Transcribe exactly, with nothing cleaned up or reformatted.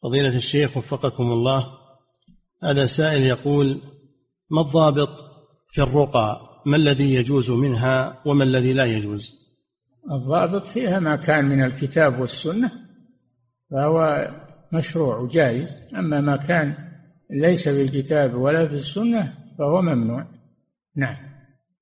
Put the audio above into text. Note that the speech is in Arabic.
فضيلة الشيخ وفقكم الله، هذا سائل يقول: ما الضابط في الرقى؟ ما الذي يجوز منها وما الذي لا يجوز؟ الضابط فيها ما كان من الكتاب والسنة فهو مشروع وجائز، أما ما كان ليس في الكتاب ولا في السنة فهو ممنوع. نعم.